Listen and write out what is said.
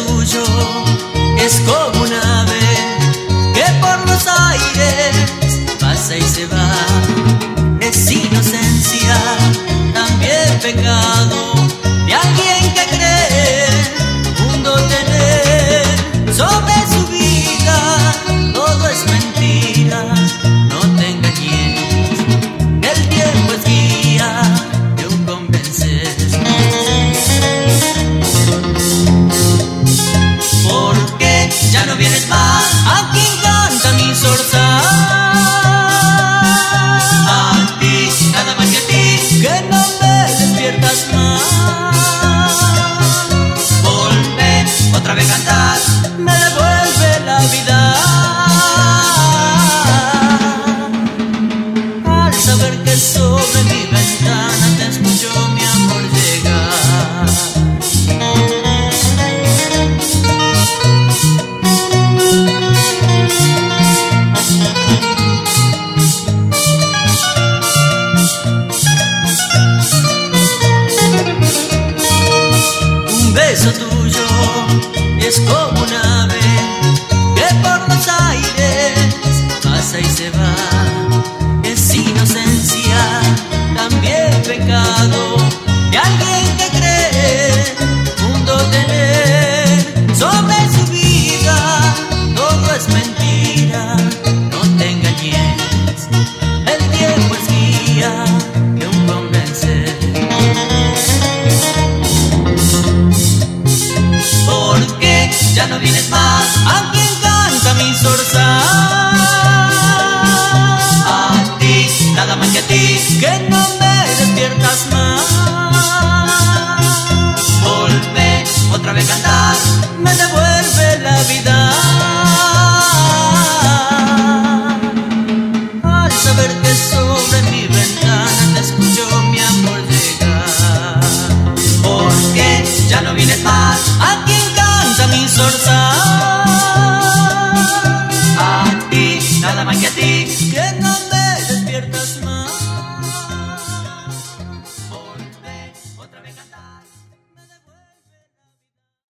tuyo es como un ave que por los aires pasa y se va. Es inocencia, también pecado de alguien que cree mundo tener. Sobre su vida todo es mentira, no te engañes, el tiempo es guía de un convencer. Porque ya no vienes más, aquí canta mi zorzal. A ti, nada más que a ti, que no me despiertas más. Volver otra vez a cantar, me devuelve la vida. Al saber que sobre mi ventana te escucho mi amor llegar. Un beso tuyo es como un ave que por los aires pasa y se va. Es inocencia, también pecado de alguien que cree mundo tener. Sobre su vida todo es mentira, no te engañes, el tiempo es guía de un convencer. Porque ya no vienes más, a quien canta mi zorzal. A ti, nada más que a ti, que no me despiertas más. Volver otra vez a cantar, me devuelve